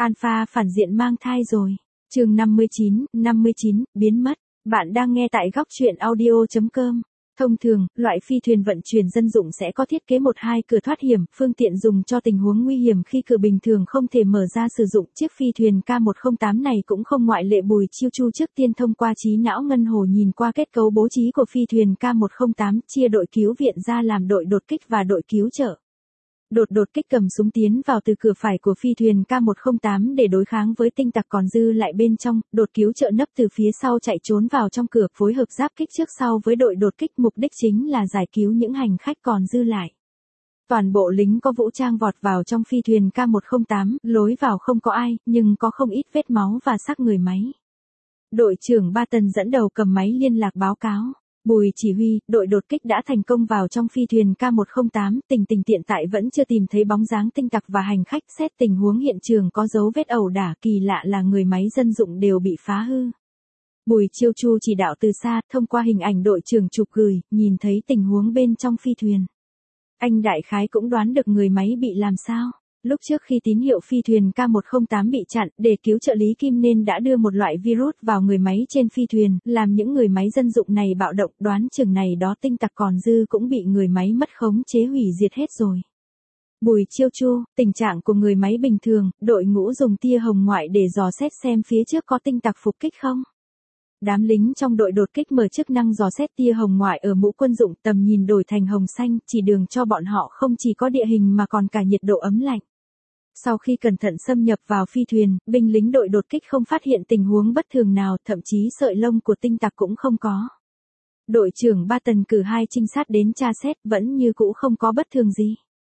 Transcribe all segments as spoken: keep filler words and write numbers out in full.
Alpha phản diện mang thai rồi. Chương năm mươi chín, năm mươi chín, biến mất. Bạn đang nghe tại góc truyện audio chấm com. Thông thường, loại phi thuyền vận chuyển dân dụng sẽ có thiết kế một hai cửa thoát hiểm, phương tiện dùng cho tình huống nguy hiểm khi cửa bình thường không thể mở ra sử dụng. Chiếc phi thuyền K một không tám này cũng không ngoại lệ. Bùi Chiêu Chu trước tiên thông qua trí não ngân hồ nhìn qua kết cấu bố trí của phi thuyền K một không tám, chia đội cứu viện ra làm đội đột kích và đội cứu trợ. Đột đột kích cầm súng tiến vào từ cửa phải của phi thuyền K một không tám để đối kháng với tinh tặc còn dư lại bên trong, đột cứu trợ nấp từ phía sau chạy trốn vào trong cửa, phối hợp giáp kích trước sau với đội đột kích, mục đích chính là giải cứu những hành khách còn dư lại. Toàn bộ lính có vũ trang vọt vào trong phi thuyền K một không tám, lối vào không có ai, nhưng có không ít vết máu và xác người máy. Đội trưởng Ba Tần dẫn đầu cầm máy liên lạc báo cáo. Bùi chỉ huy, đội đột kích đã thành công vào trong phi thuyền K một không tám, tình tình hiện tại vẫn chưa tìm thấy bóng dáng tinh tặc và hành khách, xét tình huống hiện trường có dấu vết ẩu đả, kỳ lạ là người máy dân dụng đều bị phá hư. Bùi Chiêu Chu chỉ đạo từ xa, thông qua hình ảnh đội trưởng chụp gửi, nhìn thấy tình huống bên trong phi thuyền. Anh đại khái cũng đoán được người máy bị làm sao. Lúc trước khi tín hiệu phi thuyền K một không tám bị chặn, để cứu trợ Lý Kim nên đã đưa một loại virus vào người máy trên phi thuyền, làm những người máy dân dụng này bạo động, đoán chừng này đó tinh tặc còn dư cũng bị người máy mất khống chế hủy diệt hết rồi. Bùi Chiêu Chu, tình trạng của người máy bình thường, đội ngũ dùng tia hồng ngoại để dò xét xem phía trước có tinh tặc phục kích không. Đám lính trong đội đột kích mở chức năng dò xét tia hồng ngoại ở mũ quân dụng, tầm nhìn đổi thành hồng xanh, chỉ đường cho bọn họ không chỉ có địa hình mà còn cả nhiệt độ ấm lạnh. Sau khi cẩn thận xâm nhập vào phi thuyền, binh lính đội đột kích không phát hiện tình huống bất thường nào, thậm chí sợi lông của tinh tặc cũng không có. Đội trưởng Ba Tần cử hai trinh sát đến tra xét, vẫn như cũ không có bất thường gì.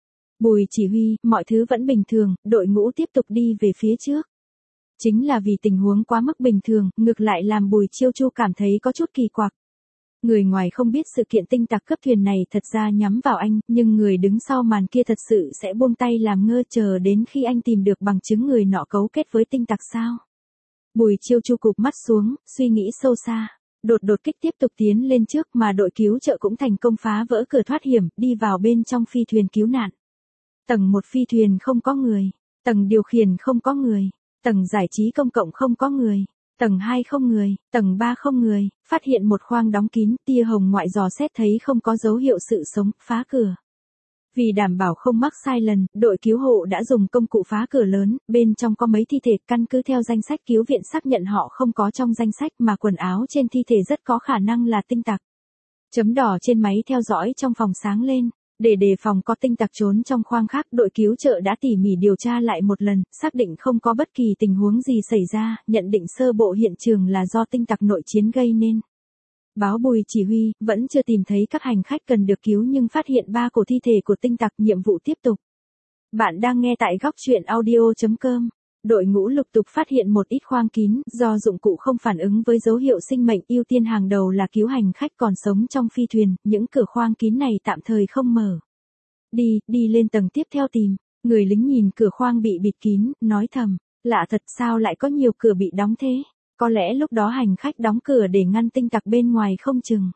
Bùi chỉ huy, mọi thứ vẫn bình thường, đội ngũ tiếp tục đi về phía trước. Chính là vì tình huống quá mức bình thường, ngược lại làm Bùi Chiêu Chu cảm thấy có chút kỳ quặc. Người ngoài không biết sự kiện tinh tặc cướp thuyền này thật ra nhắm vào anh, nhưng người đứng sau màn kia thật sự sẽ buông tay làm ngơ chờ đến khi anh tìm được bằng chứng người nọ cấu kết với tinh tặc sao. Bùi Chiêu Chu cụp mắt xuống, suy nghĩ sâu xa. Đột đột kích tiếp tục tiến lên trước mà đội cứu trợ cũng thành công phá vỡ cửa thoát hiểm, đi vào bên trong phi thuyền cứu nạn. Tầng một phi thuyền không có người, tầng điều khiển không có người, tầng giải trí công cộng không có người. Tầng hai không người, tầng ba không người, phát hiện một khoang đóng kín, tia hồng ngoại dò xét thấy không có dấu hiệu sự sống, phá cửa. Vì đảm bảo không mắc sai lần, đội cứu hộ đã dùng công cụ phá cửa lớn, bên trong có mấy thi thể, căn cứ theo danh sách cứu viện xác nhận họ không có trong danh sách mà quần áo trên thi thể rất có khả năng là tinh tặc. Chấm đỏ trên máy theo dõi trong phòng sáng lên. Để đề phòng có tinh tặc trốn trong khoang khác, đội cứu trợ đã tỉ mỉ điều tra lại một lần, xác định không có bất kỳ tình huống gì xảy ra, nhận định sơ bộ hiện trường là do tinh tặc nội chiến gây nên. Báo Bùi chỉ huy, vẫn chưa tìm thấy các hành khách cần được cứu nhưng phát hiện ba cổ thi thể của tinh tặc, nhiệm vụ tiếp tục. Bạn đang nghe tại góc truyện audio chấm com. Đội ngũ lục tục phát hiện một ít khoang kín, do dụng cụ không phản ứng với dấu hiệu sinh mệnh, ưu tiên hàng đầu là cứu hành khách còn sống trong phi thuyền, những cửa khoang kín này tạm thời không mở. Đi, đi lên tầng tiếp theo tìm. Người lính nhìn cửa khoang bị bịt kín, nói thầm, lạ thật sao lại có nhiều cửa bị đóng thế, có lẽ lúc đó hành khách đóng cửa để ngăn tinh tặc bên ngoài không chừng.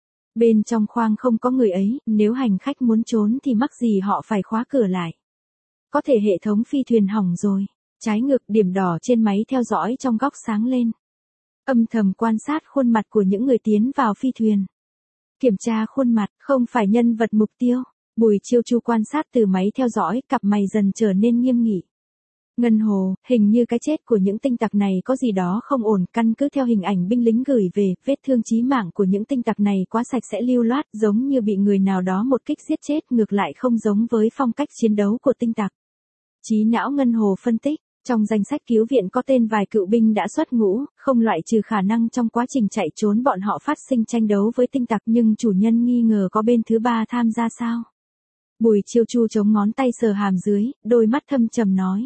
Bên trong khoang không có người ấy, nếu hành khách muốn trốn thì mắc gì họ phải khóa cửa lại. Có thể hệ thống phi thuyền hỏng rồi. Trái ngược, điểm đỏ trên máy theo dõi trong góc sáng lên. Âm thầm quan sát khuôn mặt của những người tiến vào phi thuyền. Kiểm tra khuôn mặt, không phải nhân vật mục tiêu. Bùi Chiêu Chu quan sát từ máy theo dõi, cặp mày dần trở nên nghiêm nghị. Ngân hồ, hình như cái chết của những tinh tặc này có gì đó không ổn, căn cứ theo hình ảnh binh lính gửi về, vết thương chí mạng của những tinh tặc này quá sạch sẽ lưu loát, giống như bị người nào đó một kích giết chết, ngược lại không giống với phong cách chiến đấu của tinh tặc. Trí não ngân hồ phân tích. Trong danh sách cứu viện có tên vài cựu binh đã xuất ngũ, không loại trừ khả năng trong quá trình chạy trốn bọn họ phát sinh tranh đấu với tinh tặc, nhưng chủ nhân nghi ngờ có bên thứ ba tham gia sao. Bùi Chiêu Chu chống ngón tay sờ hàm dưới, đôi mắt thâm trầm nói.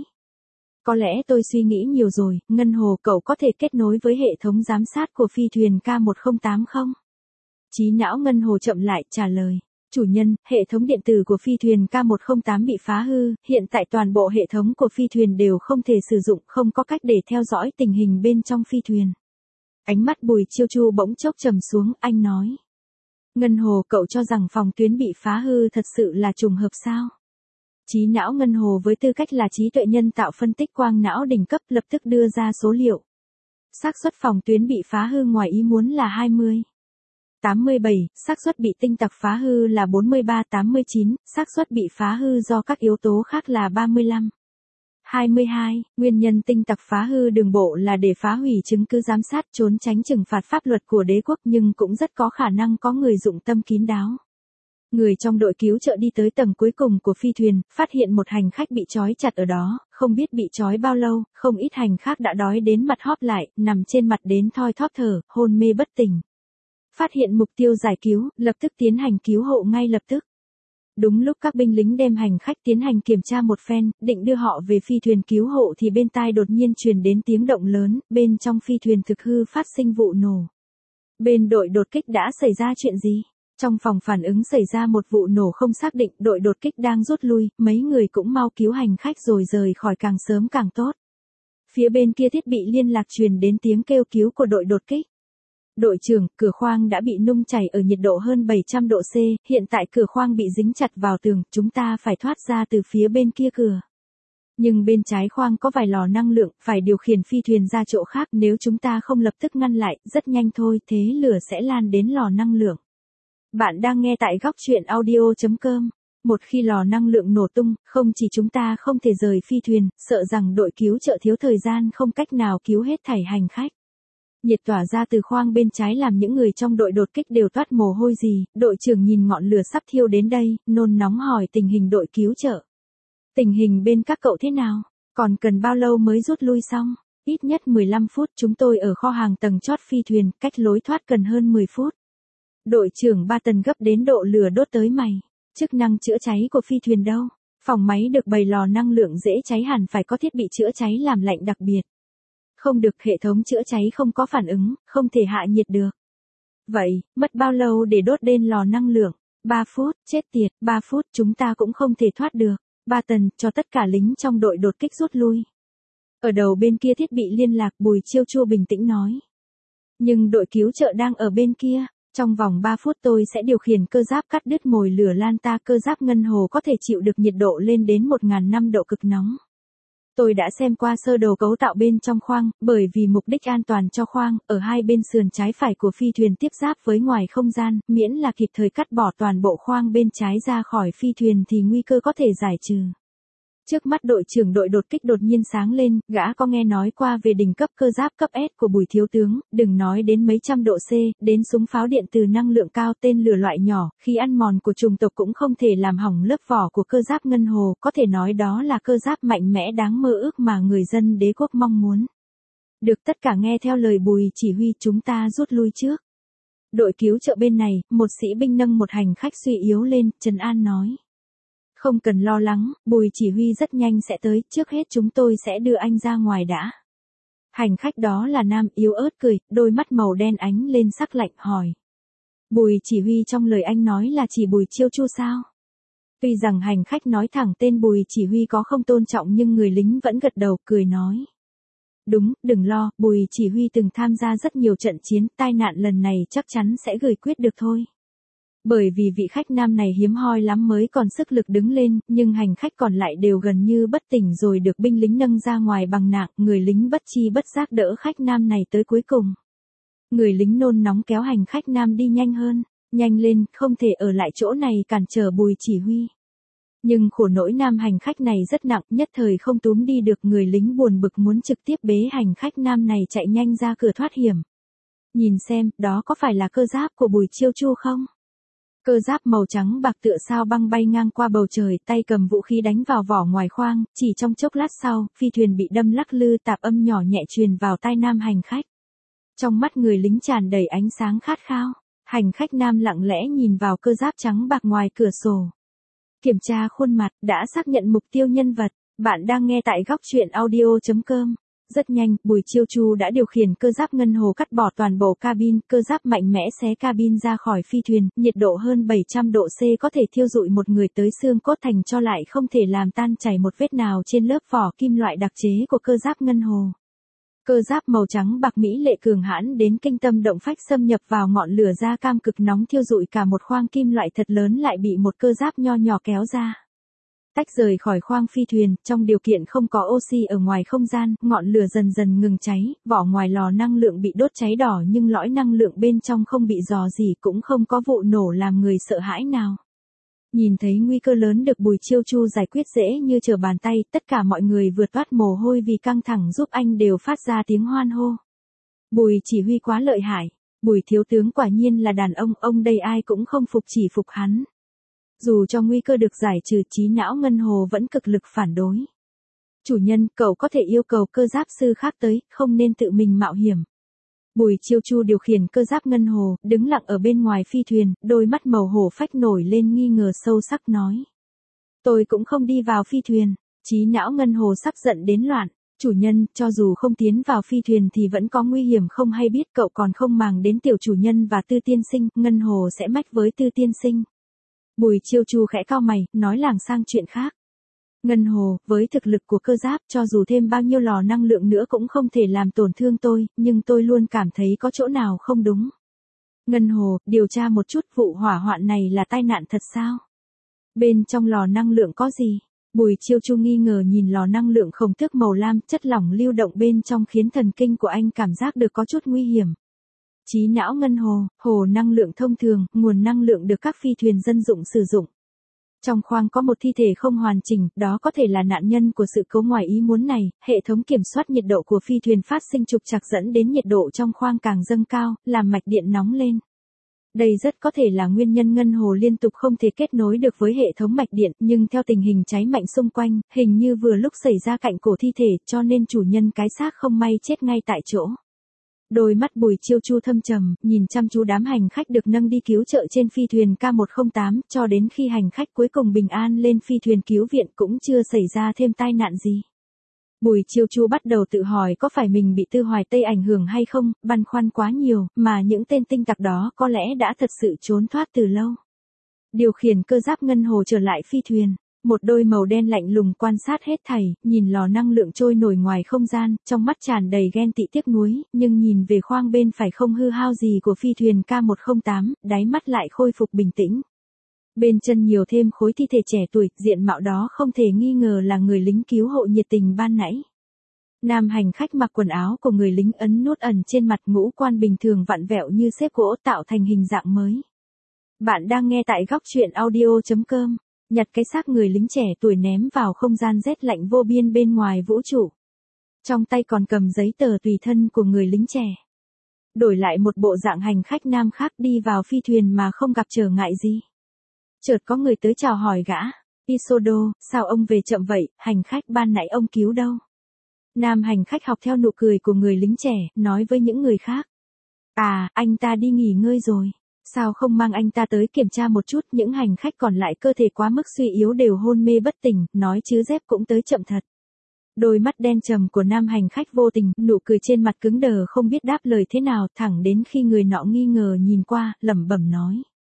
Có lẽ tôi suy nghĩ nhiều rồi, Ngân Hồ cậu có thể kết nối với hệ thống giám sát của phi thuyền K một không tám không? Trí não Ngân Hồ chậm lại trả lời. Chủ nhân, hệ thống điện tử của phi thuyền K một không tám bị phá hư, hiện tại toàn bộ hệ thống của phi thuyền đều không thể sử dụng, không có cách để theo dõi tình hình bên trong phi thuyền. Ánh mắt Bùi Chiêu Chu bỗng chốc trầm xuống, anh nói. Ngân Hồ, cậu cho rằng phòng tuyến bị phá hư thật sự là trùng hợp sao? Trí não ngân hồ với tư cách là trí tuệ nhân tạo phân tích quang não đỉnh cấp lập tức đưa ra số liệu. Xác suất phòng tuyến bị phá hư ngoài ý muốn là hai mươi. tám mươi bảy, xác suất bị tinh tặc phá hư là bốn mươi ba. tám mươi chín, xác suất bị phá hư do các yếu tố khác là ba mươi lăm. hai mươi hai, nguyên nhân tinh tặc phá hư đường bộ là để phá hủy chứng cứ giám sát trốn tránh trừng phạt pháp luật của đế quốc, nhưng cũng rất có khả năng có người dụng tâm kín đáo. Người trong đội cứu trợ đi tới tầng cuối cùng của phi thuyền, phát hiện một hành khách bị trói chặt ở đó, không biết bị trói bao lâu, không ít hành khách đã đói đến mặt hóp lại, nằm trên mặt đến thoi thóp thở, hôn mê bất tỉnh. Phát hiện mục tiêu giải cứu, lập tức tiến hành cứu hộ ngay lập tức. Đúng lúc các binh lính đem hành khách tiến hành kiểm tra một phen, định đưa họ về phi thuyền cứu hộ thì bên tai đột nhiên truyền đến tiếng động lớn, bên trong phi thuyền thực hư phát sinh vụ nổ. Bên đội đột kích đã xảy ra chuyện gì? Trong phòng phản ứng xảy ra một vụ nổ không xác định, đội đột kích đang rút lui, mấy người cũng mau cứu hành khách rồi rời khỏi càng sớm càng tốt. Phía bên kia thiết bị liên lạc truyền đến tiếng kêu cứu của đội đột kích. Đội trưởng, cửa khoang đã bị nung chảy ở nhiệt độ hơn bảy trăm độ C, hiện tại cửa khoang bị dính chặt vào tường, chúng ta phải thoát ra từ phía bên kia cửa. Nhưng bên trái khoang có vài lò năng lượng, phải điều khiển phi thuyền ra chỗ khác, nếu chúng ta không lập tức ngăn lại, rất nhanh thôi, thế lửa sẽ lan đến lò năng lượng. Bạn đang nghe tại góc truyện audio chấm com. Một khi lò năng lượng nổ tung, không chỉ chúng ta không thể rời phi thuyền, sợ rằng đội cứu trợ thiếu thời gian không cách nào cứu hết thảy hành khách. Nhiệt tỏa ra từ khoang bên trái làm những người trong đội đột kích đều toát mồ hôi gì, đội trưởng nhìn ngọn lửa sắp thiêu đến đây, nôn nóng hỏi tình hình đội cứu trợ. Tình hình bên các cậu thế nào? Còn cần bao lâu mới rút lui xong? Ít nhất mười lăm phút, chúng tôi ở kho hàng tầng chót phi thuyền, cách lối thoát cần hơn mười phút. Đội trưởng ba tần gấp đến độ lửa đốt tới mày. Chức năng chữa cháy của phi thuyền đâu? Phòng máy được bày lò năng lượng dễ cháy hẳn phải có thiết bị chữa cháy làm lạnh đặc biệt. Không được, hệ thống chữa cháy không có phản ứng, không thể hạ nhiệt được. Vậy, mất bao lâu để đốt lên lò năng lượng? ba phút, chết tiệt, ba phút chúng ta cũng không thể thoát được. Ba tần, cho tất cả lính trong đội đột kích rút lui. Ở đầu bên kia thiết bị liên lạc, Bùi Chiêu Chu bình tĩnh nói. Nhưng đội cứu trợ đang ở bên kia. Trong vòng ba phút tôi sẽ điều khiển cơ giáp cắt đứt mồi lửa lan ta, cơ giáp ngân hồ có thể chịu được nhiệt độ lên đến một nghìn năm độ cực nóng. Tôi đã xem qua sơ đồ cấu tạo bên trong khoang, bởi vì mục đích an toàn cho khoang, ở hai bên sườn trái phải của phi thuyền tiếp giáp với ngoài không gian, miễn là kịp thời cắt bỏ toàn bộ khoang bên trái ra khỏi phi thuyền thì nguy cơ có thể giải trừ. Trước mắt đội trưởng đội đột kích đột nhiên sáng lên, gã có nghe nói qua về đỉnh cấp cơ giáp cấp S của Bùi thiếu tướng, đừng nói đến mấy trăm độ C, đến súng pháo điện từ năng lượng cao, tên lửa loại nhỏ, khi ăn mòn của chủng tộc cũng không thể làm hỏng lớp vỏ của cơ giáp ngân hồ, có thể nói đó là cơ giáp mạnh mẽ đáng mơ ước mà người dân đế quốc mong muốn. Được, tất cả nghe theo lời Bùi chỉ huy, chúng ta rút lui trước. Đội cứu trợ bên này, một sĩ binh nâng một hành khách suy yếu lên, trấn an nói. Không cần lo lắng, Bùi chỉ huy rất nhanh sẽ tới, trước hết chúng tôi sẽ đưa anh ra ngoài đã. Hành khách đó là nam, yếu ớt cười, đôi mắt màu đen ánh lên sắc lạnh, hỏi. Bùi chỉ huy, trong lời anh nói là chỉ Bùi Chiêu Chu sao? Tuy rằng hành khách nói thẳng tên Bùi chỉ huy có không tôn trọng nhưng người lính vẫn gật đầu, cười nói. Đúng, đừng lo, Bùi chỉ huy từng tham gia rất nhiều trận chiến, tai nạn lần này chắc chắn sẽ gửi quyết được thôi. Bởi vì vị khách nam này hiếm hoi lắm mới còn sức lực đứng lên, nhưng hành khách còn lại đều gần như bất tỉnh rồi được binh lính nâng ra ngoài bằng nạng, người lính bất chi bất giác đỡ khách nam này tới cuối cùng. Người lính nôn nóng kéo hành khách nam đi nhanh hơn, nhanh lên, không thể ở lại chỗ này cản trở Bùi chỉ huy. Nhưng khổ nỗi nam hành khách này rất nặng, nhất thời không túm đi được, người lính buồn bực muốn trực tiếp bế hành khách nam này chạy nhanh ra cửa thoát hiểm. Nhìn xem, đó có phải là cơ giáp của Bùi Chiêu Chu không? Cơ giáp màu trắng bạc tựa sao băng bay ngang qua bầu trời, tay cầm vũ khí đánh vào vỏ ngoài khoang, chỉ trong chốc lát sau, phi thuyền bị đâm lắc lư, tạp âm nhỏ nhẹ truyền vào tai nam hành khách. Trong mắt người lính tràn đầy ánh sáng khát khao, hành khách nam lặng lẽ nhìn vào cơ giáp trắng bạc ngoài cửa sổ. Kiểm tra khuôn mặt, đã xác nhận mục tiêu nhân vật, bạn đang nghe tại góc truyện audio chấm com. Rất nhanh, Bùi Chiêu Chu đã điều khiển cơ giáp ngân hồ cắt bỏ toàn bộ cabin, cơ giáp mạnh mẽ xé cabin ra khỏi phi thuyền, nhiệt độ hơn bảy trăm độ C có thể thiêu rụi một người tới xương cốt thành cho lại không thể làm tan chảy một vết nào trên lớp vỏ kim loại đặc chế của cơ giáp ngân hồ. Cơ giáp màu trắng bạc mỹ lệ cường hãn đến kinh tâm động phách xâm nhập vào ngọn lửa da cam cực nóng thiêu rụi cả một khoang kim loại thật lớn lại bị một cơ giáp nho nhỏ kéo ra. Tách rời khỏi khoang phi thuyền, trong điều kiện không có oxy ở ngoài không gian, ngọn lửa dần dần ngừng cháy, vỏ ngoài lò năng lượng bị đốt cháy đỏ nhưng lõi năng lượng bên trong không bị rò rỉ, cũng không có vụ nổ làm người sợ hãi nào. Nhìn thấy nguy cơ lớn được Bùi Chiêu Chu giải quyết dễ như trở bàn tay, tất cả mọi người vừa toát mồ hôi vì căng thẳng giúp anh đều phát ra tiếng hoan hô. Bùi chỉ huy quá lợi hại, Bùi thiếu tướng quả nhiên là đàn ông, ông đây ai cũng không phục chỉ phục hắn. Dù cho nguy cơ được giải trừ, trí não Ngân Hồ vẫn cực lực phản đối. Chủ nhân, cậu có thể yêu cầu cơ giáp sư khác tới, không nên tự mình mạo hiểm. Bùi Chiêu Chu điều khiển cơ giáp Ngân Hồ, đứng lặng ở bên ngoài phi thuyền, đôi mắt màu hổ phách nổi lên nghi ngờ sâu sắc nói. Tôi cũng không đi vào phi thuyền. Trí não Ngân Hồ sắp giận đến loạn. Chủ nhân, cho dù không tiến vào phi thuyền thì vẫn có nguy hiểm không hay biết, cậu còn không màng đến tiểu chủ nhân và Tư tiên sinh, Ngân Hồ sẽ mách với Tư tiên sinh. Bùi Chiêu Chu khẽ cau mày, nói làng sang chuyện khác. Ngân Hồ, với thực lực của cơ giáp, cho dù thêm bao nhiêu lò năng lượng nữa cũng không thể làm tổn thương tôi, nhưng tôi luôn cảm thấy có chỗ nào không đúng. Ngân Hồ, điều tra một chút, vụ hỏa hoạn này là tai nạn thật sao? Bên trong lò năng lượng có gì? Bùi Chiêu Chu nghi ngờ nhìn lò năng lượng khổng tước màu lam, chất lỏng lưu động bên trong khiến thần kinh của anh cảm giác được có chút nguy hiểm. Trí não Ngân Hồ, hồ năng lượng thông thường, nguồn năng lượng được các phi thuyền dân dụng sử dụng. Trong khoang có một thi thể không hoàn chỉnh, đó có thể là nạn nhân của sự cố ngoài ý muốn này, hệ thống kiểm soát nhiệt độ của phi thuyền phát sinh trục trặc dẫn đến nhiệt độ trong khoang càng dâng cao, làm mạch điện nóng lên. Đây rất có thể là nguyên nhân Ngân Hồ liên tục không thể kết nối được với hệ thống mạch điện, nhưng theo tình hình cháy mạnh xung quanh, hình như vừa lúc xảy ra cạnh cổ thi thể, cho nên chủ nhân cái xác không may chết ngay tại chỗ. Đôi mắt Bùi Chiêu Chu thâm trầm, nhìn chăm chú đám hành khách được nâng đi cứu trợ trên phi thuyền K một không tám, cho đến khi hành khách cuối cùng bình an lên phi thuyền cứu viện cũng chưa xảy ra thêm tai nạn gì. Bùi Chiêu Chu bắt đầu tự hỏi có phải mình bị Tư Hoài Tây ảnh hưởng hay không, băn khoăn quá nhiều, mà những tên tinh tặc đó có lẽ đã thật sự trốn thoát từ lâu. Điều khiển cơ giáp Ngân Hồ trở lại phi thuyền. Một đôi màu đen lạnh lùng quan sát hết thảy, nhìn lò năng lượng trôi nổi ngoài không gian, trong mắt tràn đầy ghen tị tiếc nuối, nhưng nhìn về khoang bên phải không hư hao gì của phi thuyền K một không tám, đáy mắt lại khôi phục bình tĩnh. Bên chân nhiều thêm khối thi thể trẻ tuổi, diện mạo đó không thể nghi ngờ là người lính cứu hộ nhiệt tình ban nãy. Nam hành khách mặc quần áo của người lính ấn nút ẩn trên mặt, ngũ quan bình thường vặn vẹo như xếp gỗ tạo thành hình dạng mới. Bạn đang nghe tại góc truyện audio chấm com. Nhặt cái xác người lính trẻ tuổi ném vào không gian rét lạnh vô biên bên ngoài vũ trụ. Trong tay còn cầm giấy tờ tùy thân của người lính trẻ. Đổi lại một bộ dạng hành khách nam khác đi vào phi thuyền mà không gặp trở ngại gì. Chợt có người tới chào hỏi gã. Isodo, sao ông về chậm vậy, hành khách ban nãy ông cứu đâu? Nam hành khách học theo nụ cười của người lính trẻ, nói với những người khác. À, anh ta đi nghỉ ngơi rồi. Sao không mang anh ta tới kiểm tra một chút, những hành khách còn lại cơ thể quá mức suy yếu đều hôn mê bất tỉnh, nói chứ dép cũng tới chậm thật. Đôi mắt đen trầm của nam hành khách vô tình, nụ cười trên mặt cứng đờ không biết đáp lời thế nào, thẳng đến khi người nọ nghi ngờ nhìn qua, lẩm bẩm nói.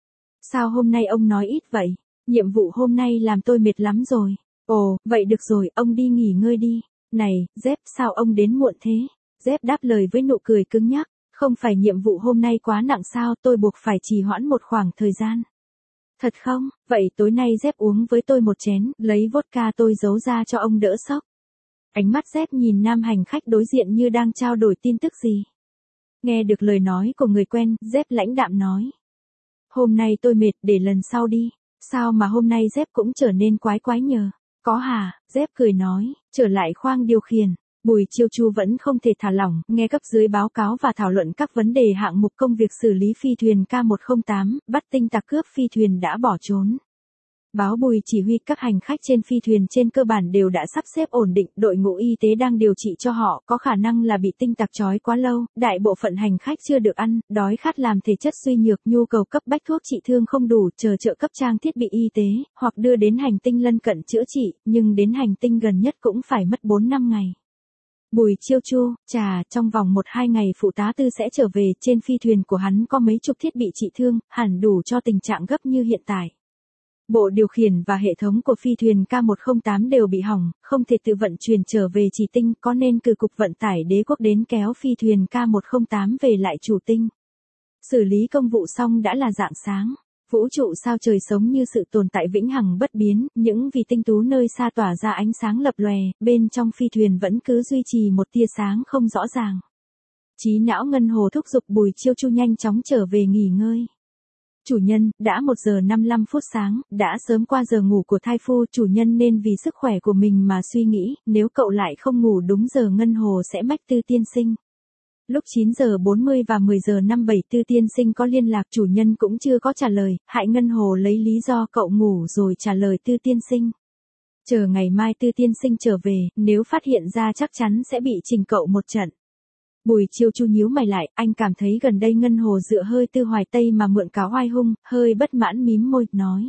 Sao hôm nay ông nói ít vậy? Nhiệm vụ hôm nay làm tôi mệt lắm rồi. Ồ, vậy được rồi, ông đi nghỉ ngơi đi. Này, dép, sao ông đến muộn thế? Dép đáp lời với nụ cười cứng nhắc. Không phải nhiệm vụ hôm nay quá nặng sao, tôi buộc phải trì hoãn một khoảng thời gian. Thật không? Vậy tối nay dép uống với tôi một chén, lấy vodka tôi giấu ra cho ông đỡ sốc. Ánh mắt dép nhìn nam hành khách đối diện như đang trao đổi tin tức gì. Nghe được lời nói của người quen, dép lãnh đạm nói. Hôm nay tôi mệt, để lần sau đi. Sao mà hôm nay dép cũng trở nên quái quái nhờ? Có hả? Dép cười nói, trở lại khoang điều khiển. Bùi Chiêu Chu vẫn không thể thả lỏng, nghe cấp dưới báo cáo và thảo luận các vấn đề hạng mục công việc xử lý phi thuyền K một không tám, bắt tinh tặc cướp phi thuyền đã bỏ trốn. Báo Bùi chỉ huy các hành khách trên phi thuyền trên cơ bản đều đã sắp xếp ổn định, đội ngũ y tế đang điều trị cho họ, có khả năng là bị tinh tặc trói quá lâu, đại bộ phận hành khách chưa được ăn, đói khát làm thể chất suy nhược, nhu cầu cấp bách thuốc trị thương không đủ, chờ trợ cấp trang thiết bị y tế, hoặc đưa đến hành tinh lân cận chữa trị, nhưng đến hành tinh gần nhất cũng phải mất bốn năm ngày. Bùi Chiêu Chu, chà, trong vòng một hai ngày phụ tá Tư sẽ trở về, trên phi thuyền của hắn có mấy chục thiết bị trị thương, hẳn đủ cho tình trạng gấp như hiện tại. Bộ điều khiển và hệ thống của phi thuyền K một không tám đều bị hỏng, không thể tự vận chuyển trở về Chỉ Tinh, có nên cử cục vận tải đế quốc đến kéo phi thuyền K một không tám về lại Chủ Tinh. Xử lý công vụ xong đã là rạng sáng. Vũ trụ sao trời sống như sự tồn tại vĩnh hằng bất biến, những vì tinh tú nơi xa tỏa ra ánh sáng lập lòe, bên trong phi thuyền vẫn cứ duy trì một tia sáng không rõ ràng. Trí não ngân hồ thúc giục Bùi Chiêu Chu nhanh chóng trở về nghỉ ngơi. Chủ nhân, đã một giờ năm mươi lăm phút sáng, đã sớm qua giờ ngủ của thai phu, chủ nhân nên vì sức khỏe của mình mà suy nghĩ, nếu cậu lại không ngủ đúng giờ ngân hồ sẽ mách Tư tiên sinh. Lúc chín giờ bốn mươi và mười giờ năm mươi bảy Tư tiên sinh có liên lạc, chủ nhân cũng chưa có trả lời, hại ngân hồ lấy lý do cậu ngủ rồi trả lời Tư tiên sinh. Chờ ngày mai Tư tiên sinh trở về, nếu phát hiện ra chắc chắn sẽ bị trình cậu một trận. Bùi Chiêu Chu nhíu mày lại, anh cảm thấy gần đây ngân hồ dựa hơi Tư Hoài Tây mà mượn cáo oai hung, hơi bất mãn mím môi, nói.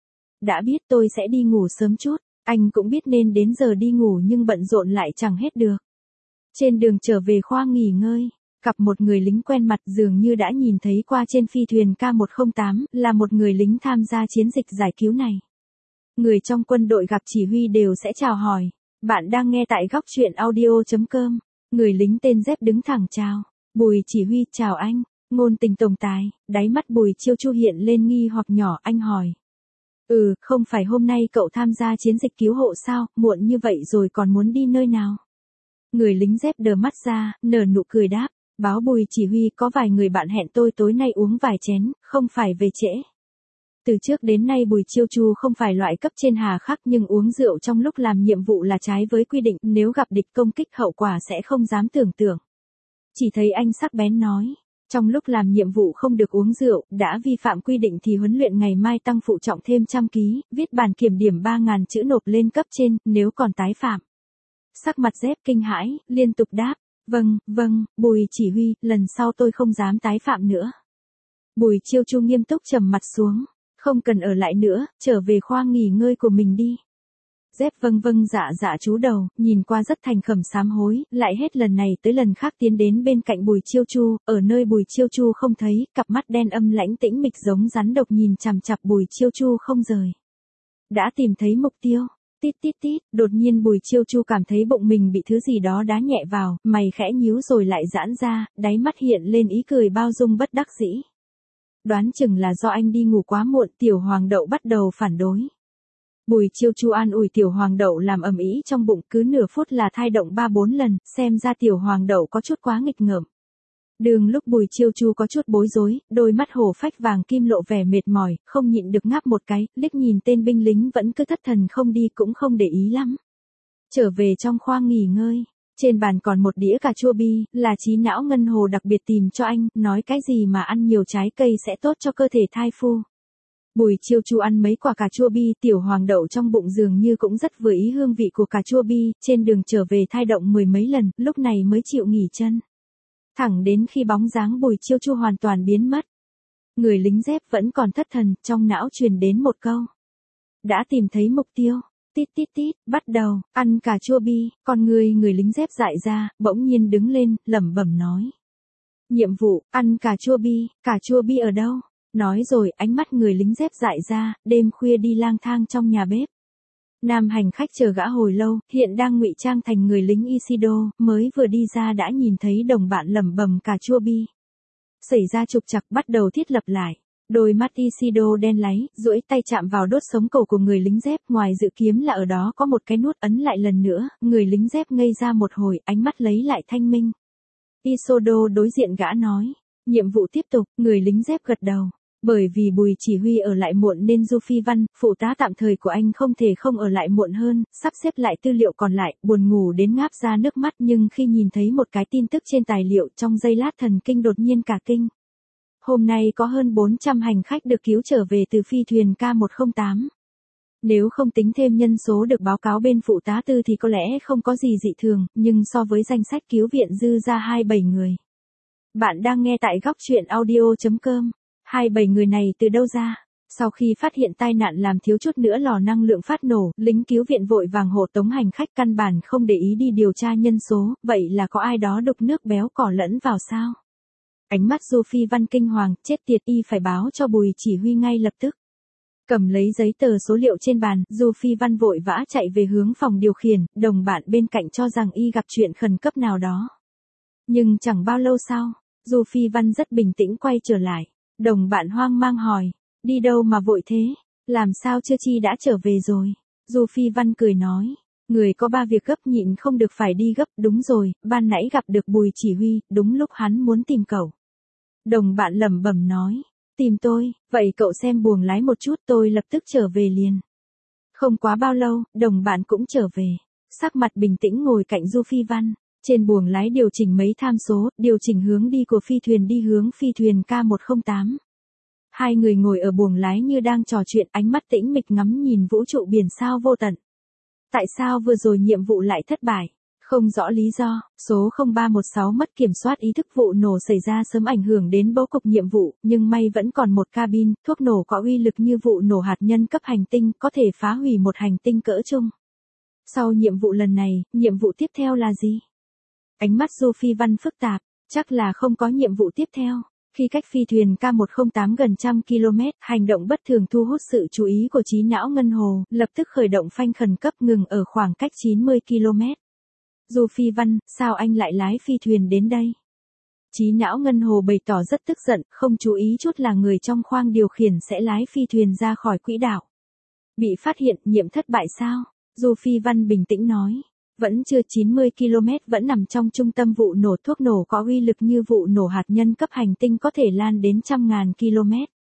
Đã biết tôi sẽ đi ngủ sớm chút, anh cũng biết nên đến giờ đi ngủ nhưng bận rộn lại chẳng hết được. Trên đường trở về khoa nghỉ ngơi, gặp một người lính quen mặt dường như đã nhìn thấy qua trên phi thuyền K một không tám, là một người lính tham gia chiến dịch giải cứu này. Người trong quân đội gặp chỉ huy đều sẽ chào hỏi. Bạn đang nghe tại góc truyện audio chấm com. Người lính tên Dép đứng thẳng chào. Bùi chỉ huy, chào anh. Ngôn tình tổng tài, đáy mắt Bùi Chiêu Chu hiện lên nghi hoặc nhỏ, anh hỏi. Ừ, không phải hôm nay cậu tham gia chiến dịch cứu hộ sao, muộn như vậy rồi còn muốn đi nơi nào? Người lính Dép đờ mắt ra, nở nụ cười đáp. Báo Bùi chỉ huy, có vài người bạn hẹn tôi tối nay uống vài chén, không phải về trễ. Từ trước đến nay Bùi Chiêu Chu không phải loại cấp trên hà khắc, nhưng uống rượu trong lúc làm nhiệm vụ là trái với quy định, nếu gặp địch công kích hậu quả sẽ không dám tưởng tượng. Chỉ thấy anh sắc bén nói, trong lúc làm nhiệm vụ không được uống rượu, đã vi phạm quy định thì huấn luyện ngày mai tăng phụ trọng thêm trăm ký, viết bản kiểm điểm ba ngàn chữ nộp lên cấp trên, nếu còn tái phạm. Sắc mặt Dép kinh hãi, liên tục đáp, vâng, vâng, Bùi chỉ huy, lần sau tôi không dám tái phạm nữa. Bùi Chiêu Chu nghiêm túc trầm mặt xuống. Không cần ở lại nữa, trở về khoa nghỉ ngơi của mình đi. Dép vâng vâng dạ dạ chú đầu, nhìn qua rất thành khẩn sám hối, lại hết lần này tới lần khác tiến đến bên cạnh Bùi Chiêu Chu, ở nơi Bùi Chiêu Chu không thấy, cặp mắt đen âm lãnh tĩnh mịch giống rắn độc nhìn chằm chằm Bùi Chiêu Chu không rời. Đã tìm thấy mục tiêu. Tít tít tít, đột nhiên Bùi Chiêu Chu cảm thấy bụng mình bị thứ gì đó đá nhẹ vào, mày khẽ nhíu rồi lại giãn ra, đáy mắt hiện lên ý cười bao dung bất đắc dĩ. Đoán chừng là do anh đi ngủ quá muộn, Tiểu Hoàng Đậu bắt đầu phản đối. Bùi Chiêu Chu an ủi Tiểu Hoàng Đậu làm ầm ĩ trong bụng, cứ nửa phút là thai động ba bốn lần, xem ra Tiểu Hoàng Đậu có chút quá nghịch ngợm. Đường lúc Bùi Chiêu Chu có chút bối rối, đôi mắt hổ phách vàng kim lộ vẻ mệt mỏi, không nhịn được ngáp một cái, liếc nhìn tên binh lính vẫn cứ thất thần không đi cũng không để ý lắm. Trở về trong khoa nghỉ ngơi. Trên bàn còn một đĩa cà chua bi, là trí não ngân hồ đặc biệt tìm cho anh, nói cái gì mà ăn nhiều trái cây sẽ tốt cho cơ thể thai phu. Bùi Chiêu Chu ăn mấy quả cà chua bi, Tiểu Hoàng Đậu trong bụng dường như cũng rất vừa ý hương vị của cà chua bi, trên đường trở về thai động mười mấy lần, lúc này mới chịu nghỉ chân. Thẳng đến khi bóng dáng Bùi Chiêu Chu hoàn toàn biến mất. Người lính Dép vẫn còn thất thần, trong não truyền đến một câu. Đã tìm thấy mục tiêu. Tít tít tít, bắt đầu, ăn cà chua bi, con người người lính Dép dại ra, bỗng nhiên đứng lên, lẩm bẩm nói. Nhiệm vụ, ăn cà chua bi, cà chua bi ở đâu? Nói rồi, ánh mắt người lính Dép dại ra, đêm khuya đi lang thang trong nhà bếp. Nam hành khách chờ gã hồi lâu, hiện đang ngụy trang thành người lính Isidore, mới vừa đi ra đã nhìn thấy đồng bạn lẩm bẩm cà chua bi. Xảy ra trục trặc bắt đầu thiết lập lại. Đôi mắt Isidore đen láy, duỗi tay chạm vào đốt sống cổ của người lính Dép, ngoài dự kiếm là ở đó có một cái nút, ấn lại lần nữa, người lính Dép ngây ra một hồi, ánh mắt lấy lại thanh minh. Isidore đối diện gã nói, nhiệm vụ tiếp tục, người lính Dép gật đầu. Bởi vì Bùi chỉ huy ở lại muộn nên Du Phi Văn, phụ tá tạm thời của anh không thể không ở lại muộn hơn, sắp xếp lại tư liệu còn lại, buồn ngủ đến ngáp ra nước mắt, nhưng khi nhìn thấy một cái tin tức trên tài liệu trong giây lát thần kinh đột nhiên cả kinh. Hôm nay có hơn bốn trăm hành khách được cứu trở về từ phi thuyền K một không tám. Nếu không tính thêm nhân số được báo cáo bên phụ tá tư thì có lẽ không có gì dị thường, nhưng so với danh sách cứu viện dư ra hai mươi bảy người. Bạn đang nghe tại góc truyện audio chấm com. hai mươi bảy người này từ đâu ra? Sau khi phát hiện tai nạn làm thiếu chút nữa lò năng lượng phát nổ, lính cứu viện vội vàng hộ tống hành khách căn bản không để ý đi điều tra nhân số, vậy là có ai đó đục nước béo cỏ lẫn vào sao? Ánh mắt Du Phi Văn kinh hoàng, chết tiệt, y phải báo cho Bùi chỉ huy ngay lập tức. Cầm lấy giấy tờ số liệu trên bàn, Du Phi Văn vội vã chạy về hướng phòng điều khiển, đồng bạn bên cạnh cho rằng y gặp chuyện khẩn cấp nào đó. Nhưng chẳng bao lâu sau, Du Phi Văn rất bình tĩnh quay trở lại. Đồng bạn hoang mang hỏi, Đi đâu mà vội thế? Làm sao chưa chi đã trở về rồi? Du Phi Văn cười nói. Người có ba việc gấp nhịn không được phải đi gấp, đúng rồi, ban nãy gặp được Bùi chỉ huy, đúng lúc hắn muốn tìm cậu. Đồng bạn lẩm bẩm nói. Tìm tôi, vậy cậu xem buồng lái một chút, tôi lập tức trở về liền. Không quá bao lâu, đồng bạn cũng trở về. Sắc mặt bình tĩnh ngồi cạnh Du Phi Văn. Trên buồng lái điều chỉnh mấy tham số, điều chỉnh hướng đi của phi thuyền đi hướng phi thuyền K một không tám. Hai người ngồi ở buồng lái như đang trò chuyện, ánh mắt tĩnh mịch ngắm nhìn vũ trụ biển sao vô tận. Tại sao vừa rồi nhiệm vụ lại thất bại? Không rõ lý do, số không ba một sáu mất kiểm soát ý thức, vụ nổ xảy ra sớm ảnh hưởng đến bố cục nhiệm vụ, nhưng may vẫn còn một cabin, thuốc nổ có uy lực như vụ nổ hạt nhân cấp hành tinh, có thể phá hủy một hành tinh cỡ trung. Sau nhiệm vụ lần này, nhiệm vụ tiếp theo là gì? Ánh mắt Du Phi Văn phức tạp, chắc là không có nhiệm vụ tiếp theo. Khi cách phi thuyền K một không tám gần trăm ki lô mét, hành động bất thường thu hút sự chú ý của trí não ngân hồ, lập tức khởi động phanh khẩn cấp ngừng ở khoảng cách chín mươi ki lô mét. Du Phi Văn, sao anh lại lái phi thuyền đến đây? Trí não ngân hồ bày tỏ rất tức giận, không chú ý chút là người trong khoang điều khiển sẽ lái phi thuyền ra khỏi quỹ đạo. Bị phát hiện, nhiệm thất bại sao? Du Phi Văn bình tĩnh nói. Vẫn chưa, chín mươi ki lô mét vẫn nằm trong trung tâm vụ nổ, thuốc nổ có uy lực như vụ nổ hạt nhân cấp hành tinh có thể lan đến trăm ngàn km.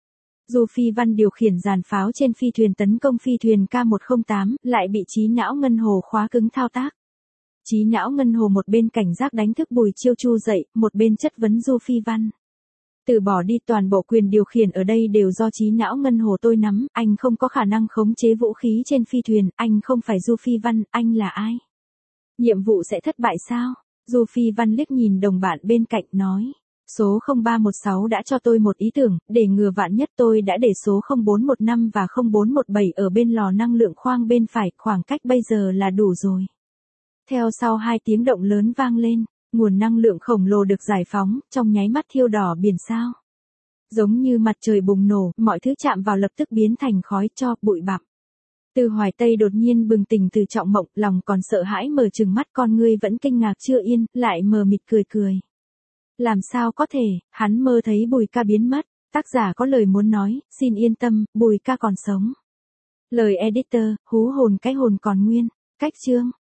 Du Phi Văn điều khiển dàn pháo trên phi thuyền tấn công phi thuyền K một không tám, lại bị trí não ngân hồ khóa cứng thao tác. Trí não ngân hồ một bên cảnh giác đánh thức Bùi Chiêu Chu dậy, một bên chất vấn Du Phi Văn. Từ bỏ đi, toàn bộ quyền điều khiển ở đây đều do trí não ngân hồ tôi nắm, anh không có khả năng khống chế vũ khí trên phi thuyền, anh không phải Du Phi Văn, anh là ai? Nhiệm vụ sẽ thất bại sao? Du Phi Văn liếc nhìn đồng bạn bên cạnh nói. Số không ba một sáu đã cho tôi một ý tưởng, để ngừa vạn nhất tôi đã để số không bốn một năm và không bốn một bảy ở bên lò năng lượng khoang bên phải, khoảng cách bây giờ là đủ rồi. Theo sau hai tiếng động lớn vang lên, nguồn năng lượng khổng lồ được giải phóng, trong nháy mắt thiêu đỏ biển sao. Giống như mặt trời bùng nổ, mọi thứ chạm vào lập tức biến thành khói tro, bụi bặm. Từ Hoài Tây đột nhiên bừng tỉnh từ trọng mộng, lòng còn sợ hãi mở trừng mắt, con ngươi vẫn kinh ngạc chưa yên, lại mờ mịt cười cười. Làm sao có thể, hắn mơ thấy Bùi ca biến mất, tác giả có lời muốn nói, xin yên tâm, Bùi ca còn sống. Lời editor, hú hồn cái hồn còn nguyên, cách chương.